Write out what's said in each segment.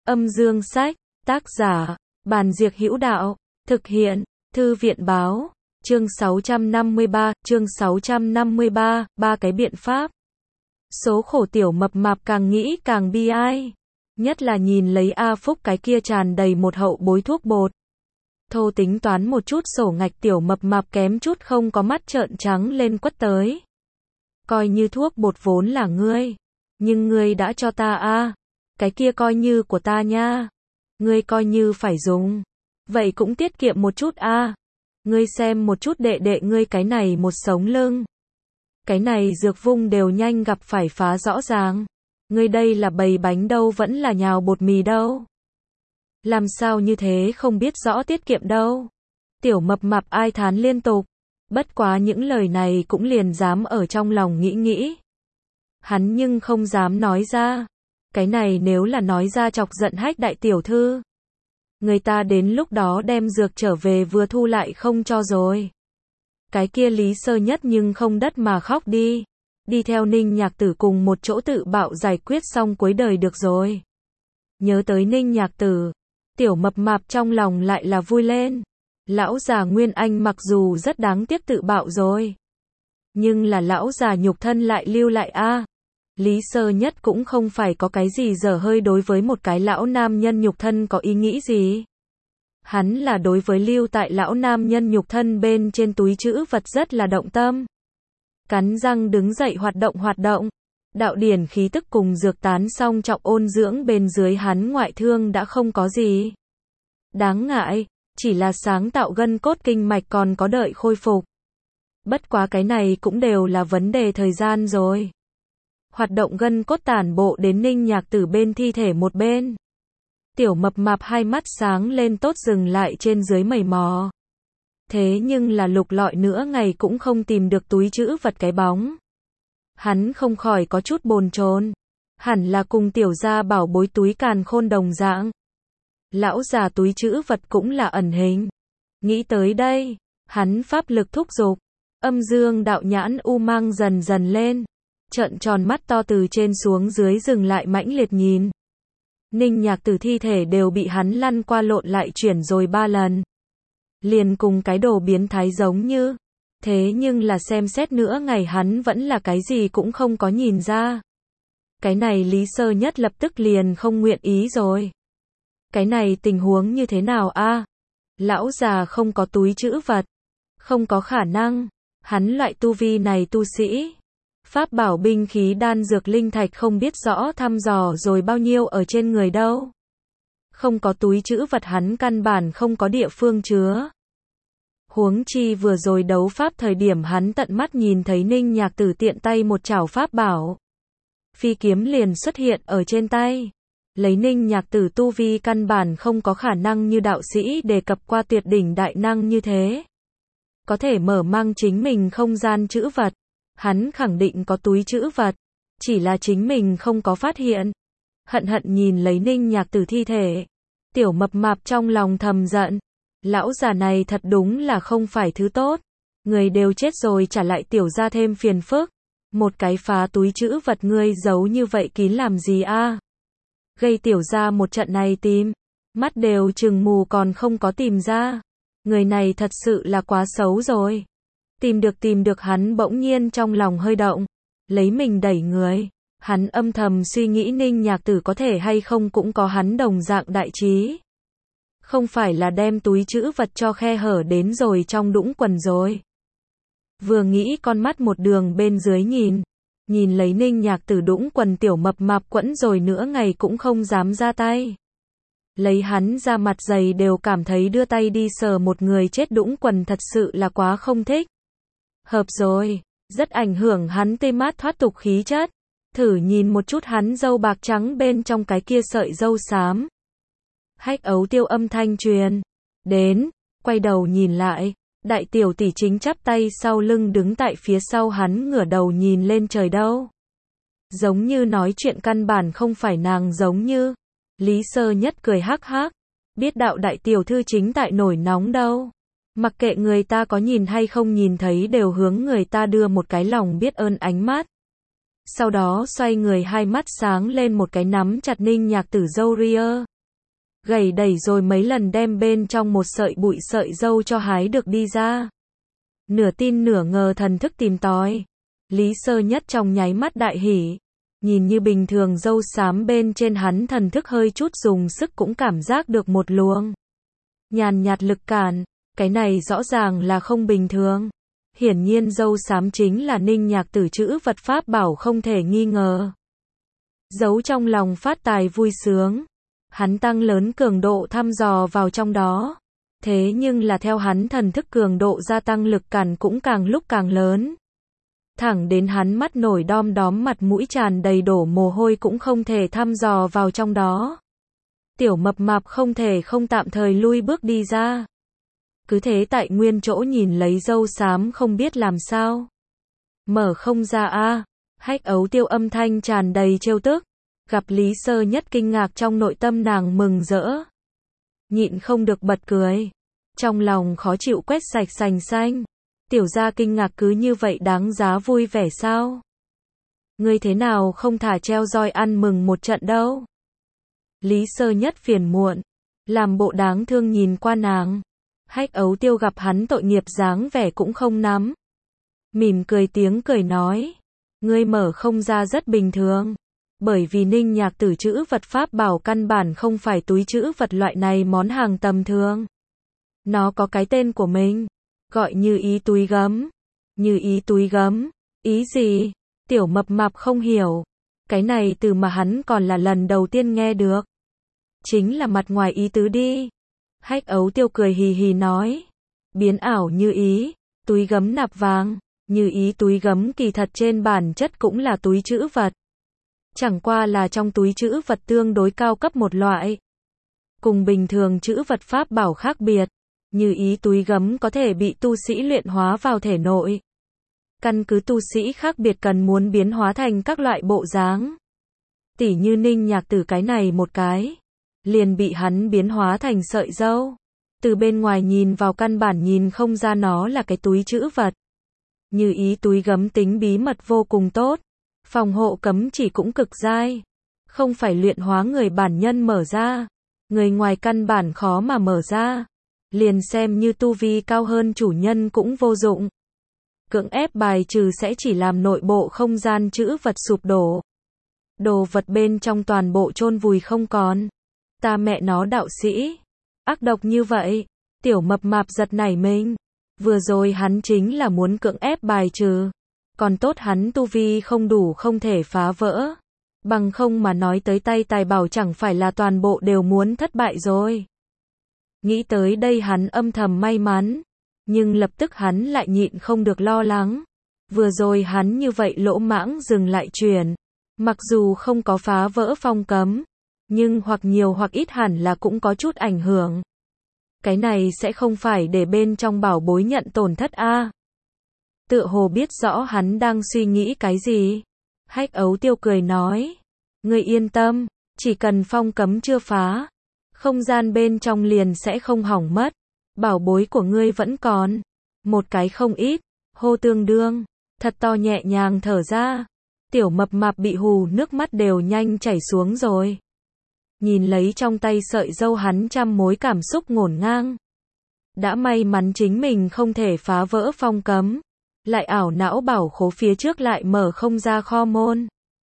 Âm dương sách, tác giả, Bàn Diệc Hữu Đạo, thực hiện, Thư viện báo, chương 653, ba cái biện pháp. Số khổ tiểu mập mạp càng nghĩ càng bi ai. Nhất là nhìn lấy A Phúc cái kia tràn đầy một hậu bối thuốc bột. Thô tính toán một chút sổ ngạch tiểu mập mạp kém chút không có mắt trợn trắng lên quất tới. Coi như thuốc bột vốn là ngươi. Nhưng ngươi đã cho ta a, cái kia coi như của ta nha. Ngươi coi như phải dùng. Vậy cũng tiết kiệm một chút a. Ngươi xem một chút đệ đệ ngươi cái này một sống lưng. Cái này dược vung đều nhanh gặp phải phá rõ ràng. Ngươi đây là bày bánh đâu vẫn là nhào bột mì đâu. Làm sao như thế không biết rõ tiết kiệm đâu. Tiểu mập mạp ai thán liên tục. Bất quá những lời này cũng liền dám ở trong lòng nghĩ. Hắn nhưng không dám nói ra. Cái này nếu là nói ra chọc giận Hách đại tiểu thư. Người ta đến lúc đó đem dược trở về vừa thu lại không cho rồi. Cái kia Lý Sơ Nhất nhưng không đất mà khóc đi. Đi theo Ninh Nhạc Tử cùng một chỗ tự bạo giải quyết xong cuối đời được rồi. Nhớ tới Ninh Nhạc Tử, tiểu mập mạp trong lòng lại là vui lên. Lão già Nguyên Anh mặc dù rất đáng tiếc tự bạo rồi. Nhưng là lão già nhục thân lại lưu lại a. Lý Sơ Nhất cũng không phải có cái gì dở hơi đối với một cái lão nam nhân nhục thân có ý nghĩ gì. Hắn là đối với lưu tại lão nam nhân nhục thân bên trên túi trữ vật rất là động tâm. Cắn răng đứng dậy hoạt động. Đạo điển khí tức cùng dược tán song trọng ôn dưỡng bên dưới hắn ngoại thương đã không có gì đáng ngại, chỉ là sáng tạo gân cốt kinh mạch còn có đợi khôi phục. Bất quá cái này cũng đều là vấn đề thời gian rồi. Hoạt động gân cốt tản bộ đến Ninh Nhạc Tử bên thi thể một bên. Tiểu mập mạp hai mắt sáng lên tốt dừng lại trên dưới mày mò. Thế nhưng là lục lọi nữa ngày cũng không tìm được túi trữ vật cái bóng. Hắn không khỏi có chút bồn chồn. Hẳn là cùng tiểu gia bảo bối túi càn khôn đồng dạng. Lão già túi trữ vật cũng là ẩn hình. Nghĩ tới đây, hắn pháp lực thúc giục. Âm dương đạo nhãn u mang dần dần lên. Trợn tròn mắt to từ trên xuống dưới dừng lại mãnh liệt nhìn. Ninh Nhạc Tử thi thể đều bị hắn lăn qua lộn lại chuyển rồi 3 lần. Liền cùng cái đồ biến thái giống như. Thế nhưng là xem xét nữa ngày hắn vẫn là cái gì cũng không có nhìn ra. Cái này Lý Sơ Nhất lập tức liền không nguyện ý rồi. Cái này tình huống như thế nào a? Lão già không có túi trữ vật. Không có khả năng. Hắn loại tu vi này tu sĩ. Pháp bảo binh khí đan dược linh thạch không biết rõ thăm dò rồi bao nhiêu ở trên người đâu. Không có túi trữ vật hắn căn bản không có địa phương chứa. Huống chi vừa rồi đấu pháp thời điểm hắn tận mắt nhìn thấy Ninh Nhạc Tử tiện tay một chảo pháp bảo. Phi kiếm liền xuất hiện ở trên tay. Lấy Ninh Nhạc Tử tu vi căn bản không có khả năng như đạo sĩ đề cập qua tuyệt đỉnh đại năng như thế. Có thể mở mang chính mình không gian trữ vật. Hắn khẳng định có túi trữ vật. Chỉ là chính mình không có phát hiện. Hận nhìn lấy Ninh Nhạc Tử thi thể. Tiểu mập mạp trong lòng thầm giận. Lão già này thật đúng là không phải thứ tốt. Người đều chết rồi trả lại tiểu ra thêm phiền phức. Một cái phá túi trữ vật ngươi giấu như vậy kín làm gì a? Gây tiểu ra một trận này tìm. Mắt đều trừng mù còn không có tìm ra. Người này thật sự là quá xấu rồi. Tìm được hắn bỗng nhiên trong lòng hơi động. Lấy mình đẩy người. Hắn âm thầm suy nghĩ Ninh Nhạc Tử có thể hay không cũng có hắn đồng dạng đại trí. Không phải là đem túi trữ vật cho khe hở đến rồi trong đũng quần rồi. Vừa nghĩ con mắt một đường bên dưới nhìn lấy Ninh Nhạc Tử đũng quần tiểu mập mạp quẫn rồi nữa ngày cũng không dám ra tay. Lấy hắn ra mặt dày đều cảm thấy đưa tay đi sờ một người chết đũng quần thật sự là quá không thích. Hợp rồi, rất ảnh hưởng hắn tê mát thoát tục khí chất. Thử nhìn một chút hắn râu bạc trắng bên trong cái kia sợi râu xám. Hách ấu tiêu âm thanh truyền đến, quay đầu nhìn lại, đại tiểu tỷ chính chắp tay sau lưng đứng tại phía sau hắn ngửa đầu nhìn lên trời đâu. Giống như nói chuyện căn bản không phải nàng giống như. Lý Sơ Nhất cười hắc hắc, biết đạo đại tiểu thư chính tại nổi nóng đâu. Mặc kệ người ta có nhìn hay không nhìn thấy đều hướng người ta đưa một cái lòng biết ơn ánh mắt. Sau đó xoay người hai mắt sáng lên một cái nắm chặt Ninh Nhạc Tử râu ria. gầy đẩy rồi mấy lần đem bên trong một sợi bụi sợi dâu cho hái được đi ra. Nửa tin nửa ngờ thần thức tìm tòi. Lý Sơ Nhất trong nháy mắt đại hỉ. Nhìn như bình thường râu xám bên trên hắn thần thức hơi chút dùng sức cũng cảm giác được một luồng nhàn nhạt lực cản. Cái này rõ ràng là không bình thường. Hiển nhiên râu xám chính là Ninh Nhạc Tử chữ vật pháp bảo không thể nghi ngờ. Giấu trong lòng phát tài vui sướng. Hắn tăng lớn cường độ thăm dò vào trong đó. Thế nhưng là theo hắn thần thức cường độ gia tăng lực cản cũng càng lúc càng lớn. Thẳng đến hắn mắt nổi đom đóm mặt mũi tràn đầy đổ mồ hôi cũng không thể thăm dò vào trong đó. Tiểu mập mạp không thể không tạm thời lui bước đi ra. Cứ thế tại nguyên chỗ nhìn lấy râu xám không biết làm sao. Mở không ra a. Hách Ấu Tiêu âm thanh tràn đầy trêu tức. Gặp Lý Sơ Nhất kinh ngạc trong nội tâm nàng mừng rỡ. Nhịn không được bật cười. Trong lòng khó chịu quét sạch sành xanh. Tiểu gia kinh ngạc cứ như vậy đáng giá vui vẻ sao? Ngươi thế nào không thả treo roi ăn mừng một trận đâu? Lý Sơ Nhất phiền muộn. Làm bộ đáng thương nhìn qua nàng. Hách Ấu Tiêu gặp hắn tội nghiệp dáng vẻ cũng không nắm. Mỉm cười tiếng cười nói. Ngươi mở không ra rất bình thường. Bởi vì Ninh Nhạc Tử chữ vật pháp bảo căn bản không phải túi chữ vật loại này món hàng tầm thường. Nó có cái tên của mình. Gọi Như Ý túi gấm. Như Ý túi gấm. Ý gì? Tiểu mập mạp không hiểu. Cái này từ mà hắn còn là lần đầu tiên nghe được. Chính là mặt ngoài ý tứ đi. Hách Ấu Tiêu cười hì hì nói. Biến ảo như ý. Túi gấm nạp vàng. Như Ý túi gấm kỳ thật trên bản chất cũng là túi chữ vật. Chẳng qua là trong túi chữ vật tương đối cao cấp một loại. Cùng bình thường chữ vật pháp bảo khác biệt. Như Ý túi gấm có thể bị tu sĩ luyện hóa vào thể nội. Căn cứ tu sĩ khác biệt cần muốn biến hóa thành các loại bộ dáng. Tỉ như Ninh Nhạc Tử cái này một cái. Liền bị hắn biến hóa thành sợi dâu. Từ bên ngoài nhìn vào căn bản nhìn không ra nó là cái túi chữ vật. Như Ý túi gấm tính bí mật vô cùng tốt. Phòng hộ cấm chỉ cũng cực dai. Không phải luyện hóa người bản nhân mở ra. Người ngoài căn bản khó mà mở ra. Liền xem như tu vi cao hơn chủ nhân cũng vô dụng. Cưỡng ép bài trừ sẽ chỉ làm nội bộ không gian chữ vật sụp đổ. Đồ vật bên trong toàn bộ chôn vùi không còn. Ta mẹ nó đạo sĩ. Ác độc như vậy. Tiểu mập mạp giật nảy mình. Vừa rồi hắn chính là muốn cưỡng ép bài trừ. Còn tốt hắn tu vi không đủ không thể phá vỡ. Bằng không mà nói tới tay tài bảo chẳng phải là toàn bộ đều muốn thất bại rồi. Nghĩ tới đây hắn âm thầm may mắn. Nhưng lập tức hắn lại nhịn không được lo lắng. Vừa rồi hắn như vậy lỗ mãng dừng lại chuyển. Mặc dù không có phá vỡ phong cấm. Nhưng hoặc nhiều hoặc ít hẳn là cũng có chút ảnh hưởng. Cái này sẽ không phải để bên trong bảo bối nhận tổn thất a. Tựa hồ biết rõ hắn đang suy nghĩ cái gì. Hách Ấu Tiêu cười nói. Ngươi yên tâm, chỉ cần phong cấm chưa phá. Không gian bên trong liền sẽ không hỏng mất. Bảo bối của ngươi vẫn còn. Một cái không ít. Hô tương đương. Thật to nhẹ nhàng thở ra. Tiểu mập mạp bị hù nước mắt đều nhanh chảy xuống rồi. Nhìn lấy trong tay sợi dâu hắn trăm mối cảm xúc ngổn ngang. Đã may mắn chính mình không thể phá vỡ phong cấm. Lại ảo não bảo khố phía trước lại mở không ra kho môn.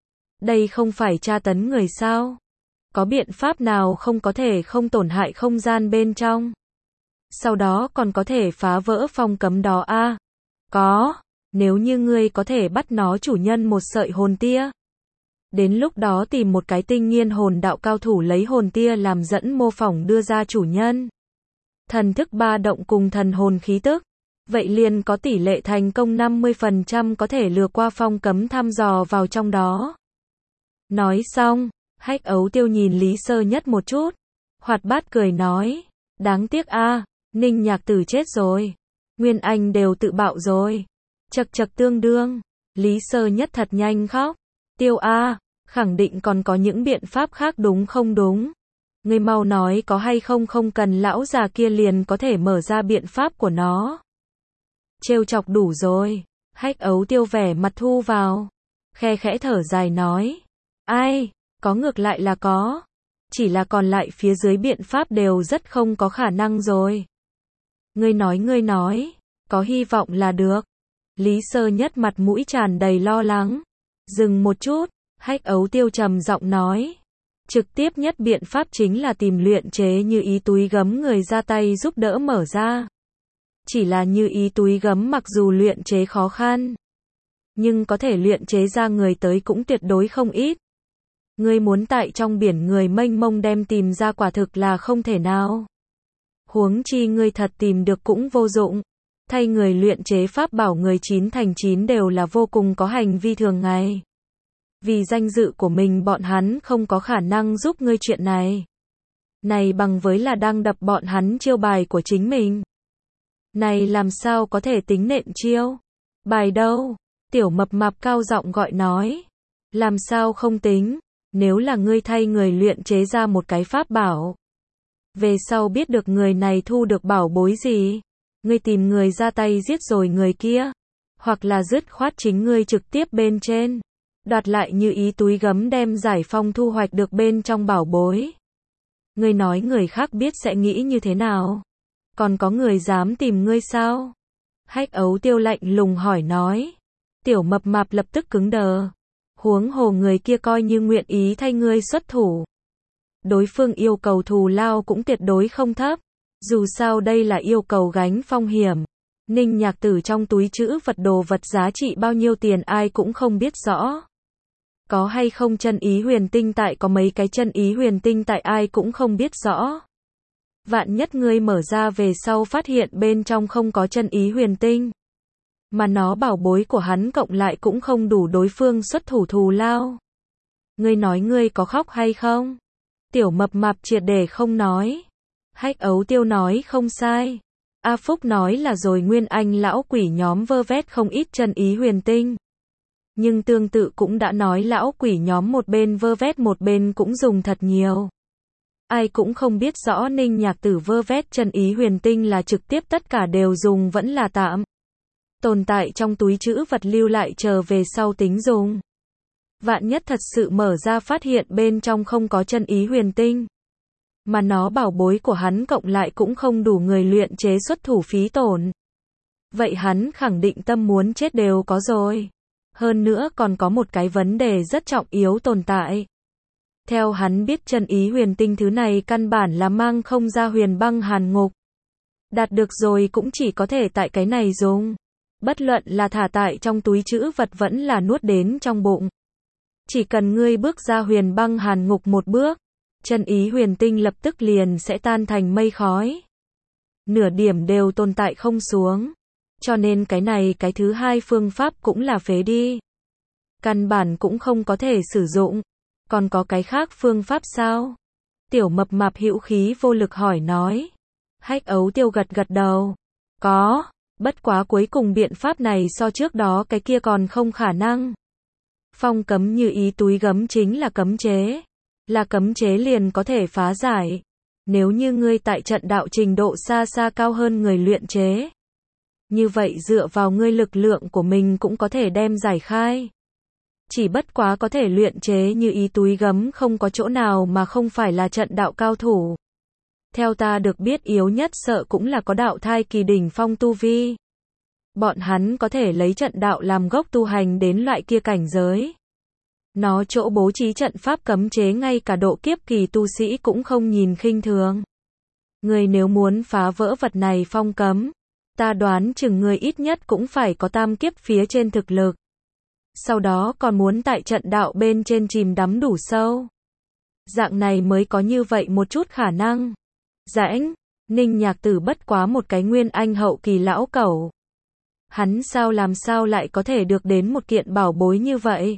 Đây không phải tra tấn người sao? Có biện pháp nào không có thể không tổn hại không gian bên trong? Sau đó còn có thể phá vỡ phong cấm đó a? Có, nếu như ngươi có thể bắt nó chủ nhân một sợi hồn tia. Đến lúc đó tìm một cái tinh nghiên hồn đạo cao thủ lấy hồn tia làm dẫn mô phỏng đưa ra chủ nhân. Thần thức ba động cùng thần hồn khí tức. Vậy liền có tỷ lệ thành công 50% có thể lừa qua phong cấm thăm dò vào trong đó. Nói xong, Hách Ấu Tiêu nhìn Lý Sơ Nhất một chút. Hoạt bát cười nói. Đáng tiếc a, Ninh Nhạc Tử chết rồi. Nguyên Anh đều tự bạo rồi. Chật chật tương đương. Lý Sơ Nhất thật nhanh khóc. Tiêu a, khẳng định còn có những biện pháp khác đúng không đúng? Ngươi mau nói có hay không không cần lão già kia liền có thể mở ra biện pháp của nó. Trêu chọc đủ rồi. Hách Ấu Tiêu vẻ mặt thu vào. Khe khẽ thở dài nói. Ai, có ngược lại là có. Chỉ là còn lại phía dưới biện pháp đều rất không có khả năng rồi. Ngươi nói, có hy vọng là được. Lý Sơ Nhất mặt mũi tràn đầy lo lắng. Dừng một chút, Hách Ấu Tiêu trầm giọng nói. Trực tiếp nhất biện pháp chính là tìm luyện chế như ý túi gấm người ra tay giúp đỡ mở ra. Chỉ là như ý túi gấm mặc dù luyện chế khó khăn, nhưng có thể luyện chế ra người tới cũng tuyệt đối không ít. Ngươi muốn tại trong biển người mênh mông đem tìm ra quả thực là không thể nào. Huống chi ngươi thật tìm được cũng vô dụng. Thay người luyện chế pháp bảo người 9 thành 9 đều là vô cùng có hành vi thường ngày. Vì danh dự của mình bọn hắn không có khả năng giúp ngươi chuyện này. Này bằng với là đang đập bọn hắn chiêu bài của chính mình. Này làm sao có thể tính nện chiêu? Bài đâu? Tiểu Mập Mạp cao giọng gọi nói. Làm sao không tính? Nếu là ngươi thay người luyện chế ra một cái pháp bảo, về sau biết được người này thu được bảo bối gì, ngươi tìm người ra tay giết rồi người kia, hoặc là dứt khoát chính ngươi trực tiếp bên trên, đoạt lại như ý túi gấm đem Giải Phong thu hoạch được bên trong bảo bối. Ngươi nói người khác biết sẽ nghĩ như thế nào? Còn có người dám tìm ngươi sao? Hách Ấu Tiêu lạnh lùng hỏi nói. Tiểu Mập Mạp lập tức cứng đờ. Huống hồ người kia coi như nguyện ý thay ngươi xuất thủ. Đối phương yêu cầu thù lao cũng tuyệt đối không thấp. Dù sao đây là yêu cầu gánh phong hiểm. Ninh Nhạc Tử trong túi trữ vật đồ vật giá trị bao nhiêu tiền ai cũng không biết rõ. Có hay không chân ý huyền tinh tại, có mấy cái chân ý huyền tinh tại ai cũng không biết rõ. Vạn nhất ngươi mở ra về sau phát hiện bên trong không có chân ý huyền tinh, mà nó bảo bối của hắn cộng lại cũng không đủ đối phương xuất thủ thù lao. Ngươi nói ngươi có khóc hay không? Tiểu Mập Mạp triệt để không nói. Hách Ấu Tiêu nói không sai. A Phúc nói là rồi Nguyên Anh lão quỷ nhóm vơ vét không ít chân ý huyền tinh. Nhưng tương tự cũng đã nói lão quỷ nhóm một bên vơ vét một bên cũng dùng thật nhiều. Ai cũng không biết rõ Ninh Nhạc Tử vơ vét chân ý huyền tinh là trực tiếp tất cả đều dùng vẫn là tạm tồn tại trong túi trữ vật lưu lại chờ về sau tính dùng. Vạn nhất thật sự mở ra phát hiện bên trong không có chân ý huyền tinh, mà nó bảo bối của hắn cộng lại cũng không đủ người luyện chế xuất thủ phí tổn. Vậy hắn khẳng định tâm muốn chết đều có rồi. Hơn nữa còn có một cái vấn đề rất trọng yếu tồn tại. Theo hắn biết chân ý huyền tinh thứ này căn bản là mang không ra Huyền Băng Hàn Ngục. Đạt được rồi cũng chỉ có thể tại cái này dùng. Bất luận là thả tại trong túi trữ vật vẫn là nuốt đến trong bụng. Chỉ cần ngươi bước ra Huyền Băng Hàn Ngục một bước, chân ý huyền tinh lập tức liền sẽ tan thành mây khói. Nửa điểm đều tồn tại không xuống. Cho nên cái này cái thứ hai phương pháp cũng là phế đi. Căn bản cũng không có thể sử dụng. Còn có cái khác phương pháp sao? Tiểu Mập Mạp hữu khí vô lực hỏi nói. Hách Ấu Tiêu gật gật đầu. Có, bất quá cuối cùng biện pháp này so trước đó cái kia còn không khả năng. Phong cấm như ý túi gấm chính là cấm chế. Là cấm chế liền có thể phá giải. Nếu như ngươi tại trận đạo trình độ xa xa cao hơn người luyện chế, như vậy dựa vào ngươi lực lượng của mình cũng có thể đem giải khai. Chỉ bất quá có thể luyện chế như ý túi gấm không có chỗ nào mà không phải là trận đạo cao thủ. Theo ta được biết yếu nhất sợ cũng là có đạo thai kỳ đỉnh phong tu vi. Bọn hắn có thể lấy trận đạo làm gốc tu hành đến loại kia cảnh giới. Nó chỗ bố trí trận pháp cấm chế ngay cả độ kiếp kỳ tu sĩ cũng không nhìn khinh thường. Người nếu muốn phá vỡ vật này phong cấm, ta đoán chừng người ít nhất cũng phải có tam kiếp phía trên thực lực. Sau đó còn muốn tại trận đạo bên trên chìm đắm đủ sâu. Dạng này mới có như vậy một chút khả năng. Rãnh, Ninh Nhạc Tử bất quá một cái Nguyên Anh hậu kỳ lão cẩu. Hắn làm sao lại có thể được đến một kiện bảo bối như vậy?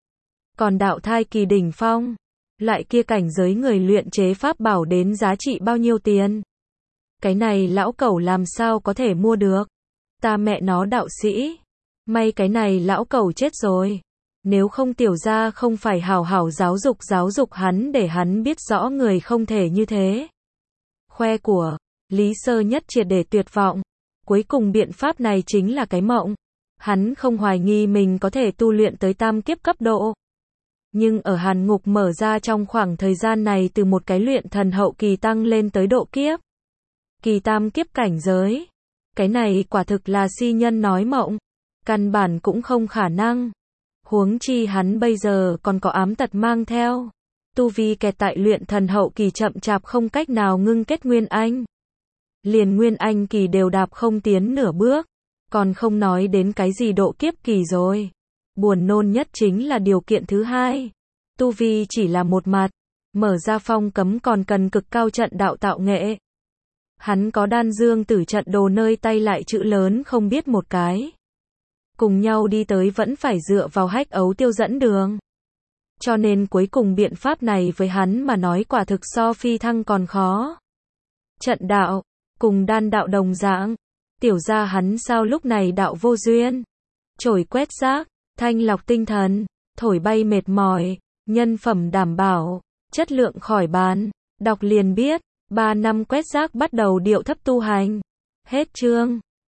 Còn đạo thai kỳ đỉnh phong, loại kia cảnh giới người luyện chế pháp bảo đến giá trị bao nhiêu tiền? Cái này lão cẩu làm sao có thể mua được? Ta mẹ nó đạo sĩ. May cái này lão cẩu chết rồi. Nếu không tiểu gia không phải hảo hảo giáo dục hắn để hắn biết rõ người không thể như thế. Khoe của Lý Sơ Nhất triệt để tuyệt vọng. Cuối cùng biện pháp này chính là cái mộng. Hắn không hoài nghi mình có thể tu luyện tới tam kiếp cấp độ. Nhưng ở Hàn Ngục mở ra trong khoảng thời gian này từ một cái luyện thần hậu kỳ tăng lên tới độ kiếp kỳ tam kiếp cảnh giới. Cái này quả thực là si nhân nói mộng, căn bản cũng không khả năng. Huống chi hắn bây giờ còn có ám tật mang theo. Tu vi kẹt tại luyện thần hậu kỳ chậm chạp không cách nào ngưng kết Nguyên Anh. Liền Nguyên Anh kỳ đều đạp không tiến nửa bước, còn không nói đến cái gì độ kiếp kỳ rồi. Buồn nôn nhất chính là điều kiện thứ hai. Tu vi chỉ là một mặt, mở ra phong cấm còn cần cực cao trận đạo tạo nghệ. Hắn có Đan Dương Tử trận đồ nơi tay lại chữ lớn không biết một cái. Cùng nhau đi tới vẫn phải dựa vào Hách Ấu Tiêu dẫn đường. Cho nên cuối cùng biện pháp này với hắn mà nói quả thực so phi thăng còn khó. Trận đạo, cùng đan đạo đồng dạng. Tiểu gia hắn sao lúc này đạo vô duyên. Chổi quét rác, thanh lọc tinh thần, thổi bay mệt mỏi, nhân phẩm đảm bảo, chất lượng khỏi bàn. Đọc liền biết, 3 năm quét rác bắt đầu điệu thấp tu hành. Hết chương.